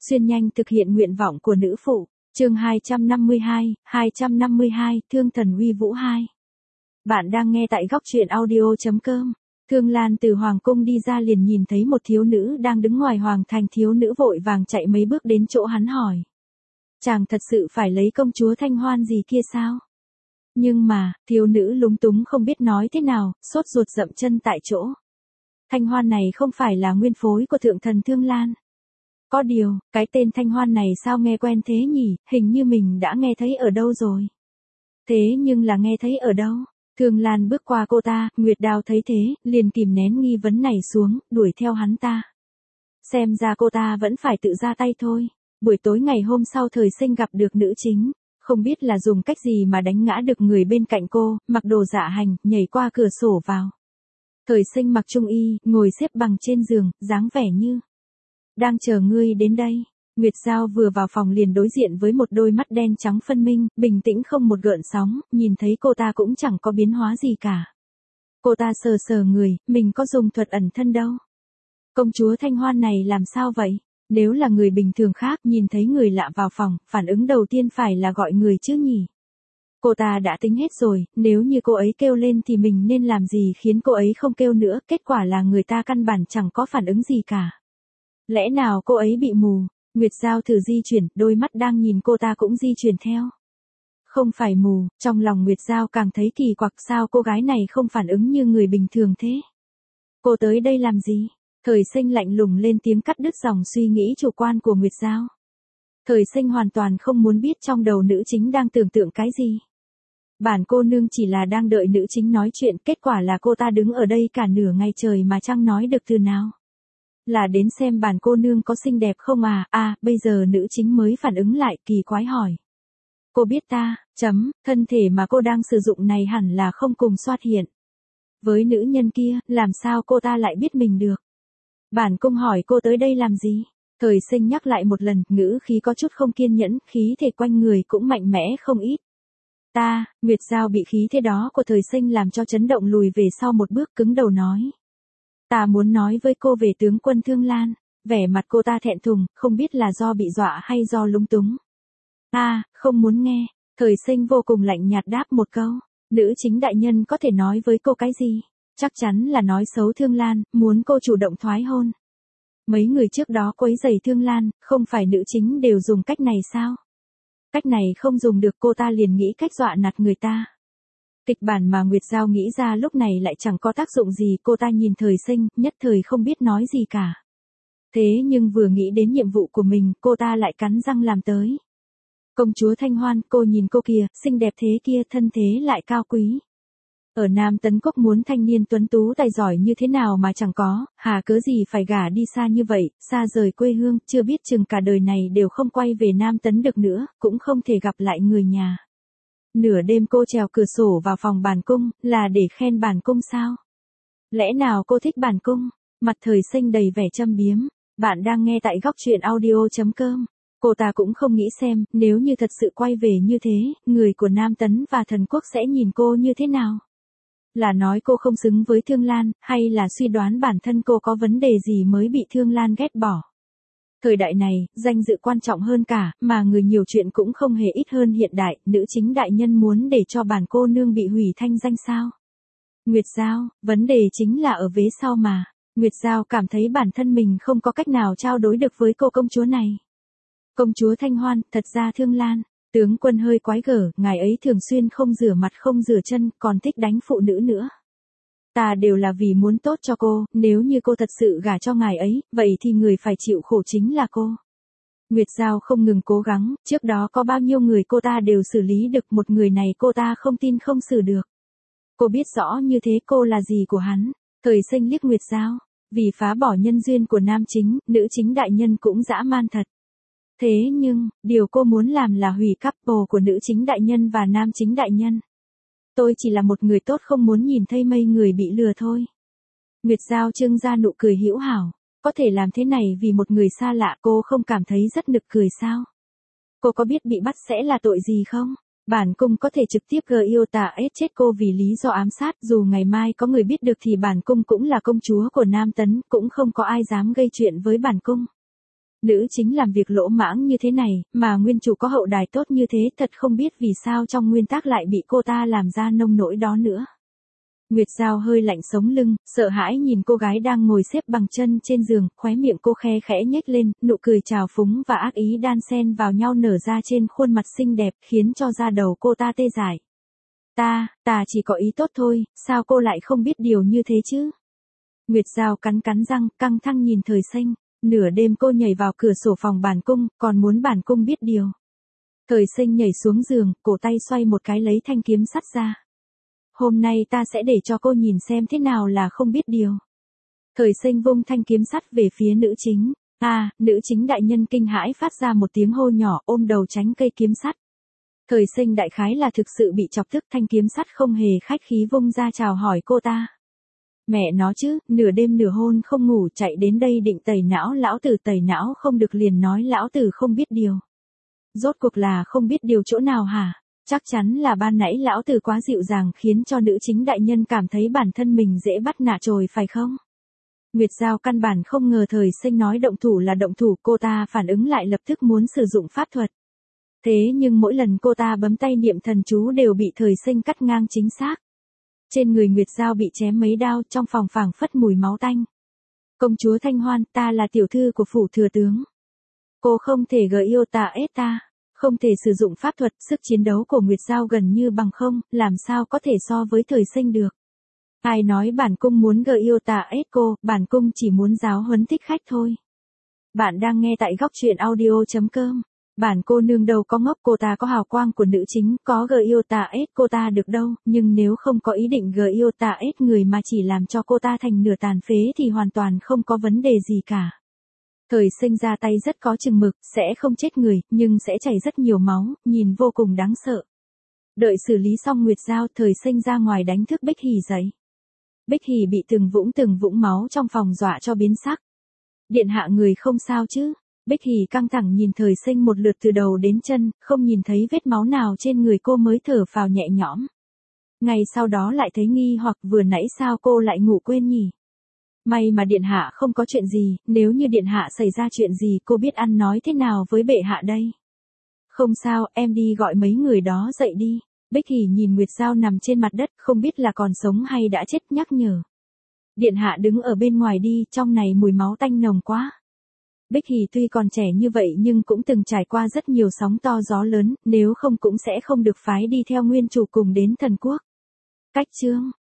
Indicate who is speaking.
Speaker 1: xuyên nhanh thực hiện nguyện vọng của nữ phụ. Chương 252, Thương Thần Uy Vũ 2. Bạn đang nghe tại góc truyện audio.com. Thương Lan từ hoàng cung đi ra liền nhìn thấy một thiếu nữ đang đứng ngoài hoàng thành, thiếu nữ vội vàng chạy mấy bước đến chỗ hắn hỏi. Chàng thật sự phải lấy công chúa Thanh Hoan gì kia sao? Nhưng mà, thiếu nữ lúng túng không biết nói thế nào, sốt ruột dậm chân tại chỗ. Thanh Hoan này không phải là nguyên phối của thượng thần Thương Lan. Có điều, cái tên Thanh Hoan này sao nghe quen thế nhỉ, hình như mình đã nghe thấy ở đâu rồi. Thế nhưng là nghe thấy ở đâu? Thương Lan bước qua cô ta, Nguyệt Đào thấy thế, liền kìm nén nghi vấn này xuống, đuổi theo hắn ta. Xem ra cô ta vẫn phải tự ra tay thôi. Buổi tối ngày hôm sau Thời Sinh gặp được nữ chính, không biết là dùng cách gì mà đánh ngã được người bên cạnh cô, mặc đồ dạ hành, nhảy qua cửa sổ vào. Thời Sinh mặc trung y, ngồi xếp bằng trên giường, dáng vẻ như đang chờ ngươi đến đây. Nguyệt Giao vừa vào phòng liền đối diện với một đôi mắt đen trắng phân minh, bình tĩnh không một gợn sóng, nhìn thấy cô ta cũng chẳng có biến hóa gì cả. Cô ta sờ sờ người, mình có dùng thuật ẩn thân đâu. Công chúa Thanh Hoan này làm sao vậy? Nếu là người bình thường khác nhìn thấy người lạ vào phòng, phản ứng đầu tiên phải là gọi người chứ nhỉ? Cô ta đã tính hết rồi, nếu như cô ấy kêu lên thì mình nên làm gì khiến cô ấy không kêu nữa, kết quả là người ta căn bản chẳng có phản ứng gì cả. Lẽ nào cô ấy bị mù? Nguyệt Giao thử di chuyển, đôi mắt đang nhìn cô ta cũng di chuyển theo. Không phải mù, trong lòng Nguyệt Giao càng thấy kỳ quặc, sao cô gái này không phản ứng như người bình thường thế? Cô tới đây làm gì? Thời Sinh lạnh lùng lên tiếng cắt đứt dòng suy nghĩ chủ quan của Nguyệt Giao. Thời Sinh hoàn toàn không muốn biết trong đầu nữ chính đang tưởng tượng cái gì. Bản cô nương chỉ là đang đợi nữ chính nói chuyện, kết quả là cô ta đứng ở đây cả nửa ngày trời mà chẳng nói được từ nào. Là đến xem bản cô nương có xinh đẹp không à? À, bây giờ nữ chính mới phản ứng lại, kỳ quái hỏi. Cô biết ta, thân thể mà cô đang sử dụng này hẳn là không cùng xuất hiện với nữ nhân kia, làm sao cô ta lại biết mình được? Bản cung hỏi cô tới đây làm gì? Thời Sinh nhắc lại một lần, ngữ khí có chút không kiên nhẫn, khí thể quanh người cũng mạnh mẽ không ít. Nguyệt Giao bị khí thế đó của Thời Sinh làm cho chấn động, lùi về sau một bước, cứng đầu nói. Ta muốn nói với cô về tướng quân Thương Lan. Vẻ mặt cô ta thẹn thùng, không biết là do bị dọa hay do lúng túng. Không muốn nghe. Thời Sinh vô cùng lạnh nhạt đáp một câu. Nữ chính đại nhân có thể nói với cô cái gì? Chắc chắn là nói xấu Thương Lan, muốn cô chủ động thoái hôn. Mấy người trước đó quấy rầy Thương Lan, không phải nữ chính đều dùng cách này sao? Cách này không dùng được, cô ta liền nghĩ cách dọa nạt người ta. Kịch bản mà Nguyệt Giao nghĩ ra lúc này lại chẳng có tác dụng gì, cô ta nhìn Thời Sinh, nhất thời không biết nói gì cả. Thế nhưng vừa nghĩ đến nhiệm vụ của mình, cô ta lại cắn răng làm tới. Công chúa Thanh Hoan, cô nhìn cô kìa, xinh đẹp thế kia, thân thế lại cao quý. Ở Nam Tấn Cốc muốn thanh niên tuấn tú tài giỏi như thế nào mà chẳng có, hà cớ gì phải gả đi xa như vậy, xa rời quê hương, chưa biết chừng cả đời này đều không quay về Nam Tấn được nữa, cũng không thể gặp lại người nhà. Nửa đêm cô trèo cửa sổ vào phòng bản cung, là để khen bản cung sao? Lẽ nào cô thích bản cung? Mặt Thời Sinh đầy vẻ châm biếm. Bạn đang nghe tại góc truyện audio.com. Cô ta cũng không nghĩ xem, nếu như thật sự quay về như thế, người của Nam Tấn và Thần Quốc sẽ nhìn cô như thế nào? Là nói cô không xứng với Thương Lan, hay là suy đoán bản thân cô có vấn đề gì mới bị Thương Lan ghét bỏ? Thời đại này, danh dự quan trọng hơn cả, mà người nhiều chuyện cũng không hề ít hơn hiện đại, nữ chính đại nhân muốn để cho bản cô nương bị hủy thanh danh sao? Nguyệt Giao, vấn đề chính là ở vế sau mà. Nguyệt Giao cảm thấy bản thân mình không có cách nào trao đối được với cô công chúa này. Công chúa Thanh Hoan, thật ra Thương Lan, tướng quân hơi quái gở, ngài ấy thường xuyên không rửa mặt không rửa chân, còn thích đánh phụ nữ nữa. Ta đều là vì muốn tốt cho cô, nếu như cô thật sự gả cho ngài ấy, vậy thì người phải chịu khổ chính là cô. Nguyệt Giao không ngừng cố gắng, trước đó có bao nhiêu người cô ta đều xử lý được, một người này cô ta không tin không xử được. Cô biết rõ như thế cô là gì của hắn. Thời Sinh liếc Nguyệt Giao, vì phá bỏ nhân duyên của nam chính, nữ chính đại nhân cũng dã man thật. Thế nhưng, điều cô muốn làm là hủy couple của nữ chính đại nhân và nam chính đại nhân. Tôi chỉ là một người tốt không muốn nhìn thấy mấy người bị lừa thôi. Nguyệt Giao trưng ra nụ cười hữu hảo. Có thể làm thế này vì một người xa lạ, cô không cảm thấy rất nực cười sao? Cô có biết bị bắt sẽ là tội gì không? Bản cung có thể trực tiếp yêu tà ết chết cô vì lý do ám sát, dù ngày mai có người biết được thì bản cung cũng là công chúa của Nam Tấn, cũng không có ai dám gây chuyện với bản cung. Nữ chính làm việc lỗ mãng như thế này, mà nguyên chủ có hậu đài tốt như thế, thật không biết vì sao trong nguyên tác lại bị cô ta làm ra nông nỗi đó nữa. Nguyệt Giao hơi lạnh sống lưng, sợ hãi nhìn cô gái đang ngồi xếp bằng chân trên giường, khóe miệng cô khe khẽ nhếch lên, nụ cười trào phúng và ác ý đan xen vào nhau nở ra trên khuôn mặt xinh đẹp, khiến cho da đầu cô ta tê dại. Ta chỉ có ý tốt thôi, sao cô lại không biết điều như thế chứ? Nguyệt Giao cắn răng, căng thẳng nhìn Thời Sinh. Nửa đêm cô nhảy vào cửa sổ phòng bản cung, còn muốn bản cung biết điều. Thời Sinh nhảy xuống giường, cổ tay xoay một cái lấy thanh kiếm sắt ra. Hôm nay ta sẽ để cho cô nhìn xem thế nào là không biết điều. Thời Sinh vung thanh kiếm sắt về phía nữ chính. Nữ chính đại nhân kinh hãi phát ra một tiếng hô nhỏ, ôm đầu tránh cây kiếm sắt. Thời Sinh đại khái là thực sự bị chọc tức, thanh kiếm sắt không hề khách khí vung ra chào hỏi cô ta. Mẹ nó chứ, nửa đêm nửa hôn không ngủ chạy đến đây định tẩy não lão tử, tẩy não không được liền nói lão tử không biết điều. Rốt cuộc là không biết điều chỗ nào hả? Chắc chắn là ban nãy lão tử quá dịu dàng khiến cho nữ chính đại nhân cảm thấy bản thân mình dễ bắt nạt rồi phải không? Nguyệt Giao căn bản không ngờ Thời Sinh nói động thủ là động thủ, cô ta phản ứng lại lập tức muốn sử dụng pháp thuật. Thế nhưng mỗi lần cô ta bấm tay niệm thần chú đều bị Thời Sinh cắt ngang chính xác. Trên người Nguyệt Giao bị chém mấy đao, trong phòng phảng phất mùi máu tanh. Công chúa Thanh Hoan, ta là tiểu thư của phủ thừa tướng. Cô không thể gợi yêu ta, không thể sử dụng pháp thuật, sức chiến đấu của Nguyệt Giao gần như bằng không, làm sao có thể so với Thời Sinh được. Ai nói bản cung muốn gợi yêu cô, bản cung chỉ muốn giáo huấn thích khách thôi. Bạn đang nghe tại góc truyện audio.com. Bản cô nương đâu có ngốc, cô ta có hào quang của nữ chính, có gợi yêu cô ta được đâu, nhưng nếu không có ý định gợi yêu người mà chỉ làm cho cô ta thành nửa tàn phế thì hoàn toàn không có vấn đề gì cả. Thời Sinh ra tay rất có chừng mực, sẽ không chết người, nhưng sẽ chảy rất nhiều máu, nhìn vô cùng đáng sợ. Đợi xử lý xong Nguyệt Giao, Thời Sinh ra ngoài đánh thức Bích Hỉ dậy. Bích Hỉ bị từng vũng máu trong phòng dọa cho biến sắc. Điện hạ người không sao chứ? Bích Hỉ căng thẳng nhìn Thời Sinh một lượt từ đầu đến chân, không nhìn thấy vết máu nào trên người cô mới thở phào nhẹ nhõm. Ngày sau đó lại thấy nghi hoặc vừa nãy sao cô lại ngủ quên nhỉ? May mà điện hạ không có chuyện gì, nếu như điện hạ xảy ra chuyện gì cô biết ăn nói thế nào với bệ hạ đây? Không sao, em đi gọi mấy người đó dậy đi. Bích Hỉ nhìn Nguyệt Giao nằm trên mặt đất, không biết là còn sống hay đã chết, nhắc nhở. Điện hạ đứng ở bên ngoài đi, trong này mùi máu tanh nồng quá. Bích Hỉ tuy còn trẻ như vậy nhưng cũng từng trải qua rất nhiều sóng to gió lớn, nếu không cũng sẽ không được phái đi theo nguyên chủ cùng đến thần quốc. Cách chương